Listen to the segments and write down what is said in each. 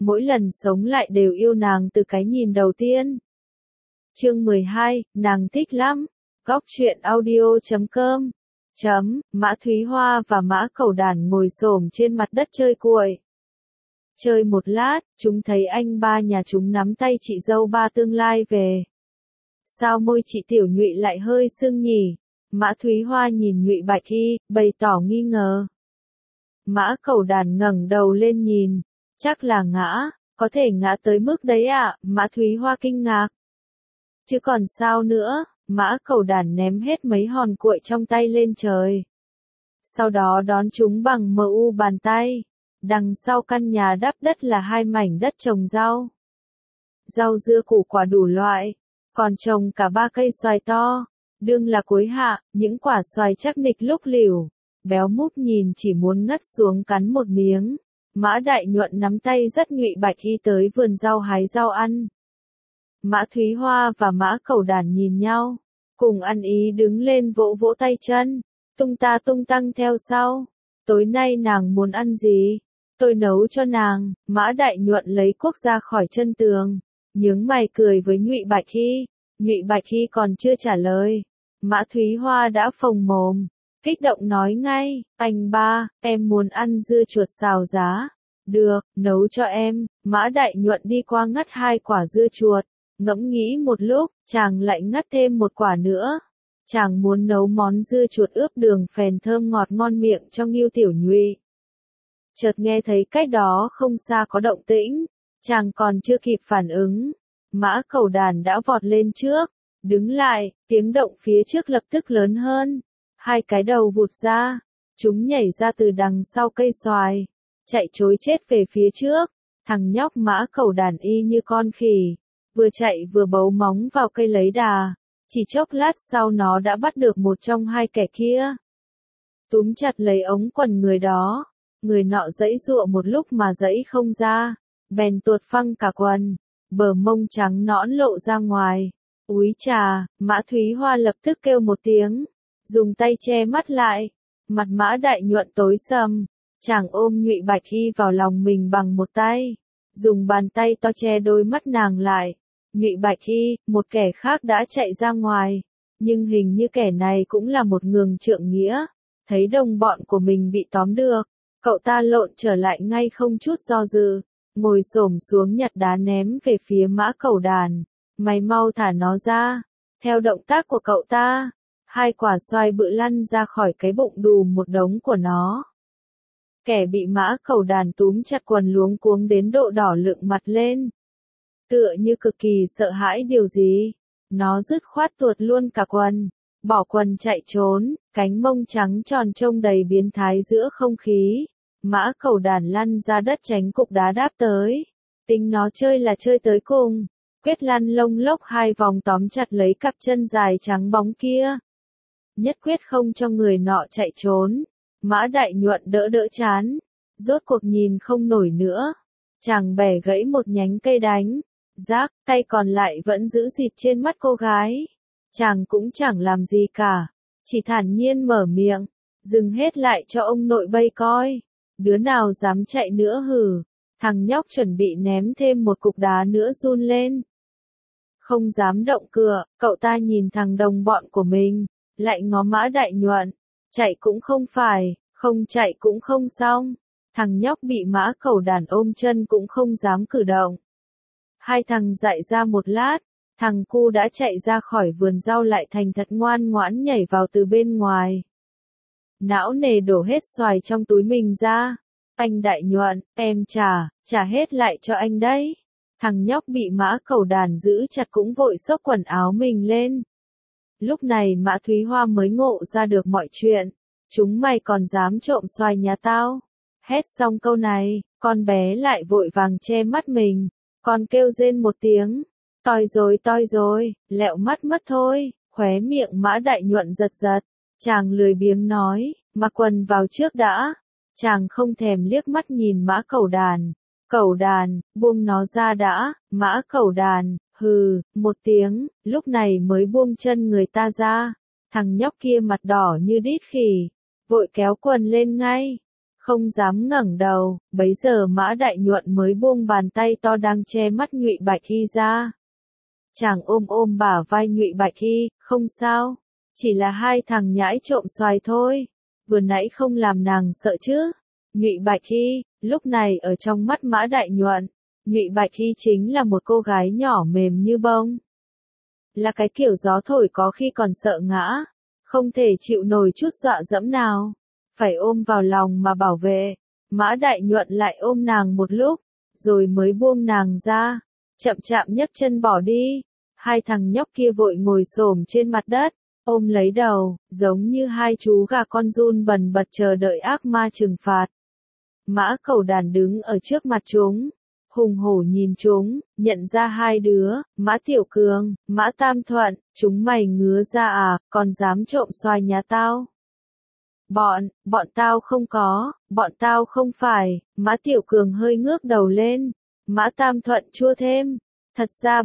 mỗi lần sống lại đều yêu nàng từ cái nhìn đầu tiên. Chương 12, nàng thích lắm. Góc truyện audio.com. Mã Thúy Hoa và Mã Cẩu Đản ngồi xổm trên mặt đất chơi cuội. Chơi một lát, chúng thấy anh ba nhà chúng nắm tay chị dâu ba tương lai về. Sao môi chị Tiểu Nhụy lại hơi sưng nhỉ? Mã Thúy Hoa nhìn Nhụy Bạch Hy, bày tỏ nghi ngờ. Mã Cẩu Đản ngẩng đầu lên nhìn, chắc là ngã, có thể ngã tới mức đấy ạ, Mã Thúy Hoa kinh ngạc. Chứ còn sao nữa, Mã Cẩu Đản ném hết mấy hòn cuội trong tay lên trời. Sau đó đón chúng bằng mu bàn tay. Đằng sau căn nhà đắp đất là 2 mảnh đất trồng rau. Rau dưa củ quả đủ loại, còn trồng cả 3 cây xoài to. Đương là cuối hạ, những quả xoài chắc nịch lúc lỉu. Béo Múp nhìn chỉ muốn ngất xuống cắn một miếng. Mã Đại Nhuận nắm tay dắt Nhụy Bạch Hy tới vườn rau hái rau ăn. Mã Thúy Hoa và Mã Cẩu Đản nhìn nhau, cùng ăn ý đứng lên vỗ vỗ tay chân, tung ta tung tăng theo sau. Tối nay nàng muốn ăn gì? Tôi nấu cho nàng. Mã Đại Nhuận lấy cuốc ra khỏi chân tường, nhướng mày cười với Nhụy Bạch Hy. Nhụy Bạch Hy còn chưa trả lời, Mã Thúy Hoa đã phồng mồm, kích động nói ngay, anh ba, em muốn ăn dưa chuột xào giá. Được, nấu cho em. Mã Đại Nhuận đi qua ngắt 2 quả dưa chuột, ngẫm nghĩ một lúc, chàng lại ngắt thêm 1 quả nữa. Chàng muốn nấu món dưa chuột ướp đường phèn thơm ngọt ngon miệng cho Ngưu Tiểu Nhụy. Chợt nghe thấy cách đó không xa có động tĩnh, chàng còn chưa kịp phản ứng, Mã Cẩu Đản đã vọt lên trước, đứng lại, tiếng động phía trước lập tức lớn hơn. 2 cái đầu vụt ra, chúng nhảy ra từ đằng sau cây xoài, chạy trối chết về phía trước. Thằng nhóc Mã Cẩu Đản y như con khỉ, vừa chạy vừa bấu móng vào cây lấy đà, chỉ chốc lát sau nó đã bắt được một trong 2 kẻ kia. Túm chặt lấy ống quần người đó, người nọ giãy giụa một lúc mà giãy không ra, bèn tuột phăng cả quần, bờ mông trắng nõn lộ ra ngoài. Úi chà, Mã Thúy Hoa lập tức kêu một tiếng, dùng tay che mắt lại, mặt Mã Đại Nhuận tối sầm, chàng ôm Nhụy Bạch Hy vào lòng mình bằng một tay, dùng bàn tay to che đôi mắt nàng lại. Nhụy Bạch Hy, một kẻ khác đã chạy ra ngoài, nhưng hình như kẻ này cũng là một ngường trượng nghĩa, thấy đồng bọn của mình bị tóm được, cậu ta lộn trở lại ngay không chút do dự, ngồi xổm xuống nhặt đá ném về phía Mã Cẩu Đản. Mày mau thả nó ra. Theo động tác của cậu ta, 2 quả xoài bự lăn ra khỏi cái bụng đùm một đống của nó. Kẻ bị Mã Cẩu Đản túm chặt quần luống cuống đến độ đỏ lựng mặt lên. Tựa như cực kỳ sợ hãi điều gì, nó dứt khoát tuột luôn cả quần, bỏ quần chạy trốn, cánh mông trắng tròn trông đầy biến thái giữa không khí. Mã Cẩu Đản lăn ra đất tránh cục đá đáp tới. Tính nó chơi là chơi tới cùng, quyết lăn lông lốc 2 vòng tóm chặt lấy cặp chân dài trắng bóng kia. Nhất quyết không cho người nọ chạy trốn. Mã Đại Nhuận đỡ đỡ chán, rốt cuộc nhìn không nổi nữa. Chàng bẻ gãy một nhánh cây đánh, rác, tay còn lại vẫn giữ dịt trên mắt cô gái. Chàng cũng chẳng làm gì cả, chỉ thản nhiên mở miệng, dừng hết lại cho ông nội bây coi. Đứa nào dám chạy nữa hử? Thằng nhóc chuẩn bị ném thêm một cục đá nữa run lên. Không dám động cựa, cậu ta nhìn thằng đồng bọn của mình, lại ngó Mã Đại Nhuận. Chạy cũng không phải, không chạy cũng không xong. Thằng nhóc bị Mã Cẩu Đản ôm chân cũng không dám cử động. 2 thằng dại ra một lát, thằng cu đã chạy ra khỏi vườn rau lại thành thật ngoan ngoãn nhảy vào từ bên ngoài. Não nề đổ hết xoài trong túi mình ra. Anh Đại Nhuận, em trả hết lại cho anh đấy. Thằng nhóc bị Mã Cẩu Đản giữ chặt cũng vội xốc quần áo mình lên. Lúc này Mã Thúy Hoa mới ngộ ra được mọi chuyện. Chúng mày còn dám trộm xoài nhà tao? Hét xong câu này, con bé lại vội vàng che mắt mình. Con kêu rên một tiếng. Toi rồi, lẹo mắt mất thôi. Khóe miệng Mã Đại Nhuận giật giật. Chàng lười biếng nói, mặc quần vào trước đã. Chàng không thèm liếc mắt nhìn Mã Cẩu Đản. Cẩu Đản, buông nó ra đã. Mã Cẩu Đản, hừ, một tiếng, lúc này mới buông chân người ta ra. Thằng nhóc kia mặt đỏ như đít khỉ, vội kéo quần lên ngay. không dám ngẩng đầu, bấy giờ Mã Đại Nhuận mới buông bàn tay to đang che mắt Nhụy Bạch Hy ra. Chàng ôm ôm bả vai Nhụy Bạch Hy, không sao, chỉ là hai thằng nhãi trộm xoài thôi, vừa nãy không làm nàng sợ chứ. Nhụy Bạch Hy, lúc này ở trong mắt Mã Đại Nhuận, Nhụy Bạch Hy chính là một cô gái nhỏ mềm như bông. Là cái kiểu gió thổi có khi còn sợ ngã, không thể chịu nổi chút dọa dẫm nào, phải ôm vào lòng mà bảo vệ. Mã Đại Nhuận lại ôm nàng một lúc, rồi mới buông nàng ra, chậm chạm nhấc chân bỏ đi. Hai thằng nhóc kia vội ngồi xổm trên mặt đất, ôm lấy đầu, giống như hai chú gà con run bần bật chờ đợi ác ma trừng phạt. Mã Cẩu Đàn đứng ở trước mặt chúng, hùng hổ nhìn chúng, nhận ra hai đứa, Mã Tiểu Cường, Mã Tam Thuận, chúng mày ngứa ra à, còn dám trộm xoài nhà tao. Bọn tao không có, bọn tao không phải. Mã Tiểu Cường hơi ngước đầu lên, Mã Tam Thuận chua thêm, thật ra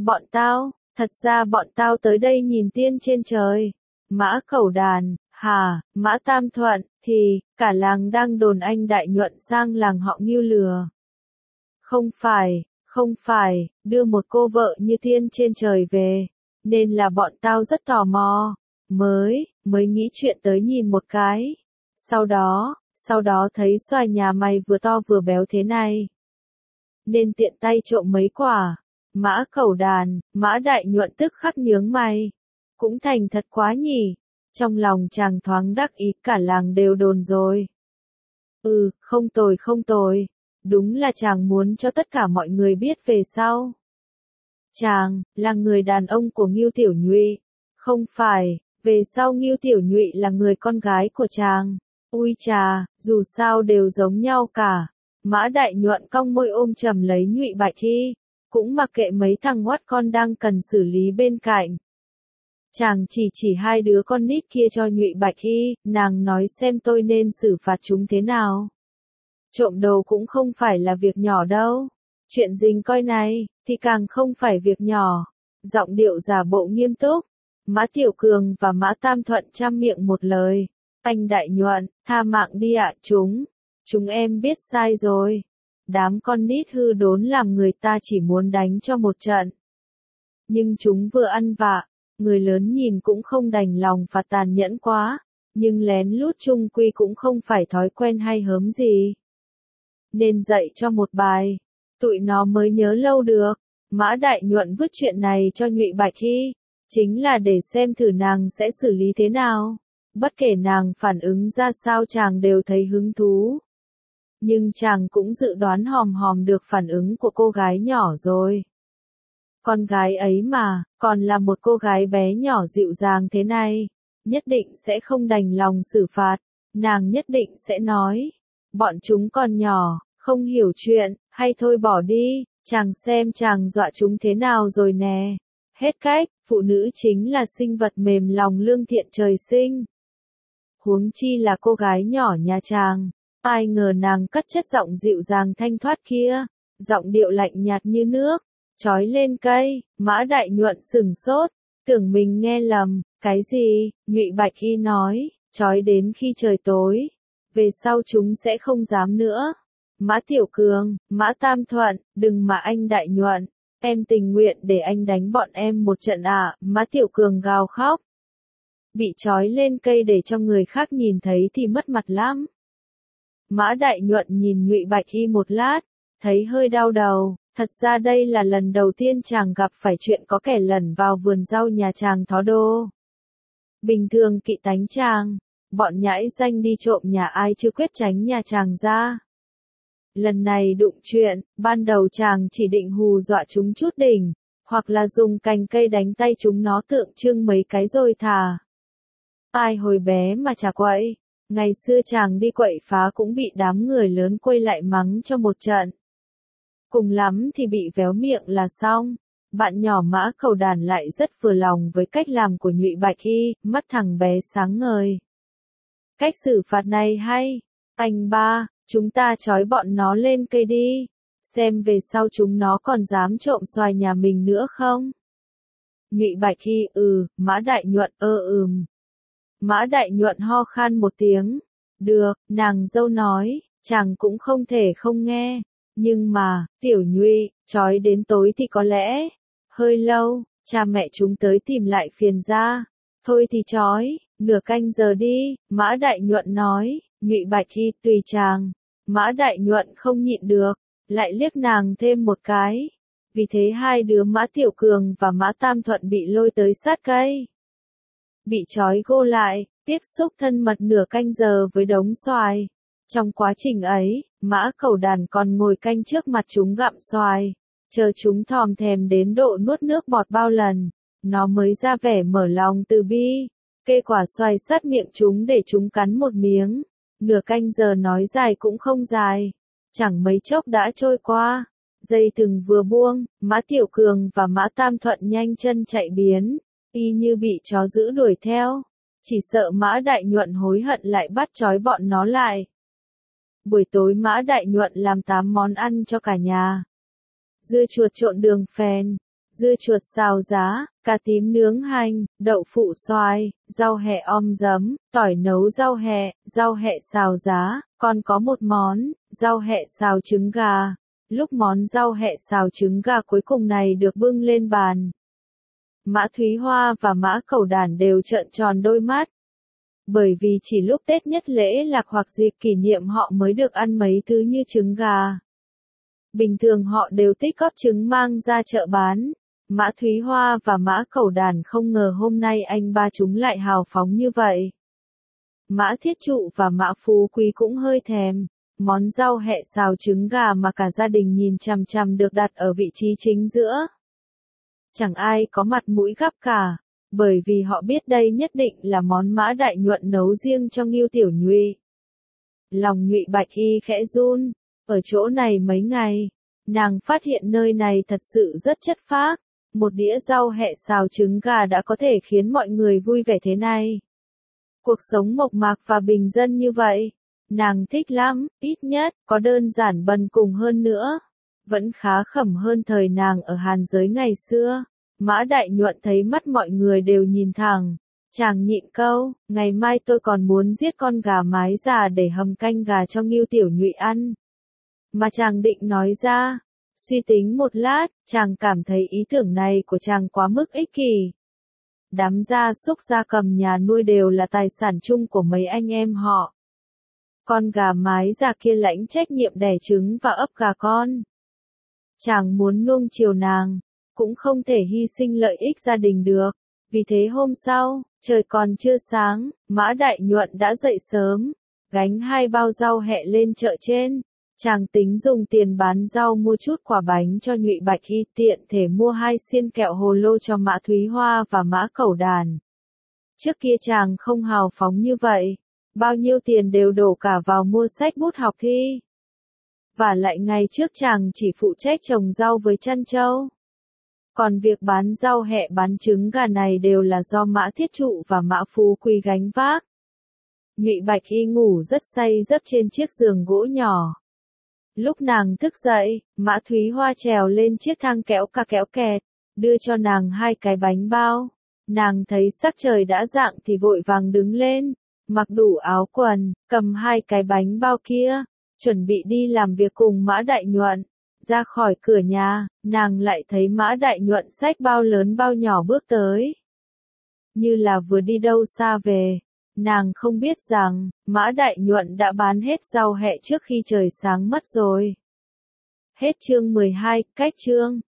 bọn tao tới đây nhìn tiên trên trời. Mã Cẩu Đàn, hả, Mã Tam Thuận, thì, cả làng đang đồn anh Đại Nhuận sang làng họ Ngưu lừa. Không phải, đưa một cô vợ như tiên trên trời về, nên là bọn tao rất tò mò, mới nghĩ chuyện tới nhìn một cái. Sau đó thấy xoài nhà mày vừa to vừa béo thế này, nên tiện tay trộm mấy quả. Mã Cẩu Đàn, Mã Đại Nhuận tức khắc nhướng mày, cũng thành thật quá nhỉ. Trong lòng chàng thoáng đắc ý, cả làng đều đồn rồi. Không tồi, đúng là chàng muốn cho tất cả mọi người biết về sau. Chàng, là người đàn ông của Ngưu Tiểu Nhụy. Không phải, về sau Ngưu Tiểu Nhụy là người con gái của chàng. Ui chà, dù sao đều giống nhau cả. Mã Đại Nhuận cong môi ôm chầm lấy Nhụy Bạch Hy, cũng mặc kệ mấy thằng ngoắt con đang cần xử lý bên cạnh. Chàng chỉ hai đứa con nít kia cho Nhụy Bạch Hy, nàng nói xem tôi nên xử phạt chúng thế nào. Trộm đồ cũng không phải là việc nhỏ đâu. Chuyện dình coi này, thì càng không phải việc nhỏ. Giọng điệu giả bộ nghiêm túc. Mã Tiểu Cường và Mã Tam Thuận chăm miệng một lời. Anh Đại Nhuận, tha mạng đi ạ, chúng em biết sai rồi. Đám con nít hư đốn làm người ta chỉ muốn đánh cho một trận. Nhưng chúng vừa ăn vạ, người lớn nhìn cũng không đành lòng phạt tàn nhẫn quá, nhưng lén lút chung quy cũng không phải thói quen hay hớm gì. Nên dạy cho một bài, tụi nó mới nhớ lâu được. Mã Đại Nhuận vứt chuyện này cho Nhụy Bạch Hy, chính là để xem thử nàng sẽ xử lý thế nào. Bất kể nàng phản ứng ra sao chàng đều thấy hứng thú. Nhưng chàng cũng dự đoán hòm hòm được phản ứng của cô gái nhỏ rồi. Con gái ấy mà, còn là một cô gái bé nhỏ dịu dàng thế này, nhất định sẽ không đành lòng xử phạt, nàng nhất định sẽ nói, bọn chúng còn nhỏ, không hiểu chuyện, hay thôi bỏ đi, chàng xem chàng dọa chúng thế nào rồi nè. Hết cách, phụ nữ chính là sinh vật mềm lòng lương thiện trời sinh. Huống chi là cô gái nhỏ nhà chàng, ai ngờ nàng cất chất giọng dịu dàng thanh thoát kia, giọng điệu lạnh nhạt như nước. Chói lên cây, Mã Đại Nhuận sửng sốt, tưởng mình nghe lầm, cái gì, Nhụy Bạch Hy nói, chói đến khi trời tối, về sau chúng sẽ không dám nữa. Mã Tiểu Cường, Mã Tam Thuận, đừng mà anh Đại Nhuận, em tình nguyện để anh đánh bọn em một trận à, Mã Tiểu Cường gào khóc. Bị chói lên cây để cho người khác nhìn thấy thì mất mặt lắm. Mã Đại Nhuận nhìn Nhụy Bạch Hy một lát, thấy hơi đau đầu. Thật ra đây là lần đầu tiên chàng gặp phải chuyện có kẻ lẩn vào vườn rau nhà chàng thó đô. Bình thường kỵ tánh chàng, bọn nhãi danh đi trộm nhà ai chưa quyết tránh nhà chàng ra. Lần này đụng chuyện, ban đầu chàng chỉ định hù dọa chúng chút đỉnh, hoặc là dùng cành cây đánh tay chúng nó tượng trưng mấy cái rồi thả. Ai hồi bé mà chả quậy, ngày xưa chàng đi quậy phá cũng bị đám người lớn quay lại mắng cho một trận. Cùng lắm thì bị véo miệng là xong. Bạn nhỏ Mã Cẩu Đàn lại rất vừa lòng với cách làm của Nhụy Bạch Hy, mắt thằng bé sáng ngời. Cách xử phạt này hay, anh ba, chúng ta trói bọn nó lên cây đi, xem về sau chúng nó còn dám trộm xoài nhà mình nữa không? Nhụy Bạch Hy, Mã Đại Nhuận, Mã Đại Nhuận ho khan một tiếng. Được, nàng dâu nói, chàng cũng không thể không nghe. Nhưng mà, Tiểu Nhụy, trói đến tối thì có lẽ hơi lâu, cha mẹ chúng tới tìm lại phiền ra. Thôi thì trói, nửa canh giờ đi, Mã Đại Nhuận nói. Nhụy Bạch Y tùy chàng. Mã Đại Nhuận không nhịn được, lại liếc nàng thêm một cái. Vì thế hai đứa Mã Tiểu Cường và Mã Tam Thuận bị lôi tới sát cây. Bị trói gô lại, tiếp xúc thân mật nửa canh giờ với đống xoài. Trong quá trình ấy, Mã Cẩu Đàn còn ngồi canh trước mặt chúng gặm xoài, chờ chúng thòm thèm đến độ nuốt nước bọt bao lần, nó mới ra vẻ mở lòng từ bi, kê quả xoài sát miệng chúng để chúng cắn một miếng. Nửa canh giờ nói dài cũng không dài, chẳng mấy chốc đã trôi qua. Dây thừng vừa buông, Mã Tiểu Cường và Mã Tam Thuận nhanh chân chạy biến, y như bị chó dữ đuổi theo. Chỉ sợ Mã Đại Nhuận hối hận lại bắt trói bọn nó lại. Buổi tối Mã Đại Nhuận làm 8 món ăn cho cả nhà. Dưa chuột trộn đường phèn, dưa chuột xào giá, cà tím nướng hành, đậu phụ xoài, rau hẹ om giấm, tỏi nấu rau hẹ xào giá, còn có một món, rau hẹ xào trứng gà. Lúc món rau hẹ xào trứng gà cuối cùng này được bưng lên bàn, Mã Thúy Hoa và Mã Cẩu Đàn đều trợn tròn đôi mắt. Bởi vì chỉ lúc Tết nhất lễ lạc hoặc dịp kỷ niệm họ mới được ăn mấy thứ như trứng gà. Bình thường họ đều tích góp trứng mang ra chợ bán. Mã Thúy Hoa và Mã Cẩu Đàn không ngờ hôm nay anh ba chúng lại hào phóng như vậy. Mã Thiết Trụ và Mã Phú Quý cũng hơi thèm. Món rau hẹ xào trứng gà mà cả gia đình nhìn chằm chằm được đặt ở vị trí chính giữa. Chẳng ai có mặt mũi gắp cả, bởi vì họ biết đây nhất định là món Mã Đại Nhuận nấu riêng cho Ngưu Tiểu Nhụy. Lòng Nhụy Bạch Y khẽ run, ở chỗ này mấy ngày, nàng phát hiện nơi này thật sự rất chất phác, một đĩa rau hẹ xào trứng gà đã có thể khiến mọi người vui vẻ thế này. Cuộc sống mộc mạc và bình dân như vậy, nàng thích lắm, ít nhất, có đơn giản bần cùng hơn nữa. Vẫn khá khẩm hơn thời nàng ở Hàn Giới ngày xưa. Mã Đại Nhuận thấy mắt mọi người đều nhìn thẳng. Chàng nhịn câu, ngày mai tôi còn muốn giết con gà mái già để hầm canh gà cho Ngưu Tiểu Nhụy ăn. Mà chàng định nói ra. Suy tính một lát, chàng cảm thấy ý tưởng này của chàng quá mức ích kỷ. Đám gia súc gia cầm nhà nuôi đều là tài sản chung của mấy anh em họ. Con gà mái già kia lãnh trách nhiệm đẻ trứng và ấp gà con. Chàng muốn nuông chiều nàng, cũng không thể hy sinh lợi ích gia đình được. Vì thế hôm sau, trời còn chưa sáng, Mã Đại Nhuận đã dậy sớm, gánh 2 bao rau hẹ lên chợ trên. Chàng tính dùng tiền bán rau mua chút quả bánh cho Nhụy Bạch Y, tiện thể mua 2 xiên kẹo hồ lô cho Mã Thúy Hoa và Mã Cẩu Đàn. Trước kia chàng không hào phóng như vậy, bao nhiêu tiền đều đổ cả vào mua sách bút học thi. Và lại ngày trước chàng chỉ phụ trách trồng rau với chăn trâu. Còn việc bán rau hẹ bán trứng gà này đều là do Mã Thiết Trụ và Mã Phú Quý gánh vác. Nhụy Bạch Y ngủ rất say giấc trên chiếc giường gỗ nhỏ. Lúc nàng thức dậy, Mã Thúy Hoa trèo lên chiếc thang kéo ca kéo kẹt, đưa cho nàng 2 cái bánh bao. Nàng thấy sắc trời đã rạng thì vội vàng đứng lên, mặc đủ áo quần, cầm 2 cái bánh bao kia, chuẩn bị đi làm việc cùng Mã Đại Nhuận. Ra khỏi cửa nhà, nàng lại thấy Mã Đại Nhuận xách bao lớn bao nhỏ bước tới. Như là vừa đi đâu xa về. Nàng không biết rằng, Mã Đại Nhuận đã bán hết rau hẹ trước khi trời sáng mất rồi. Hết chương 12, cách chương.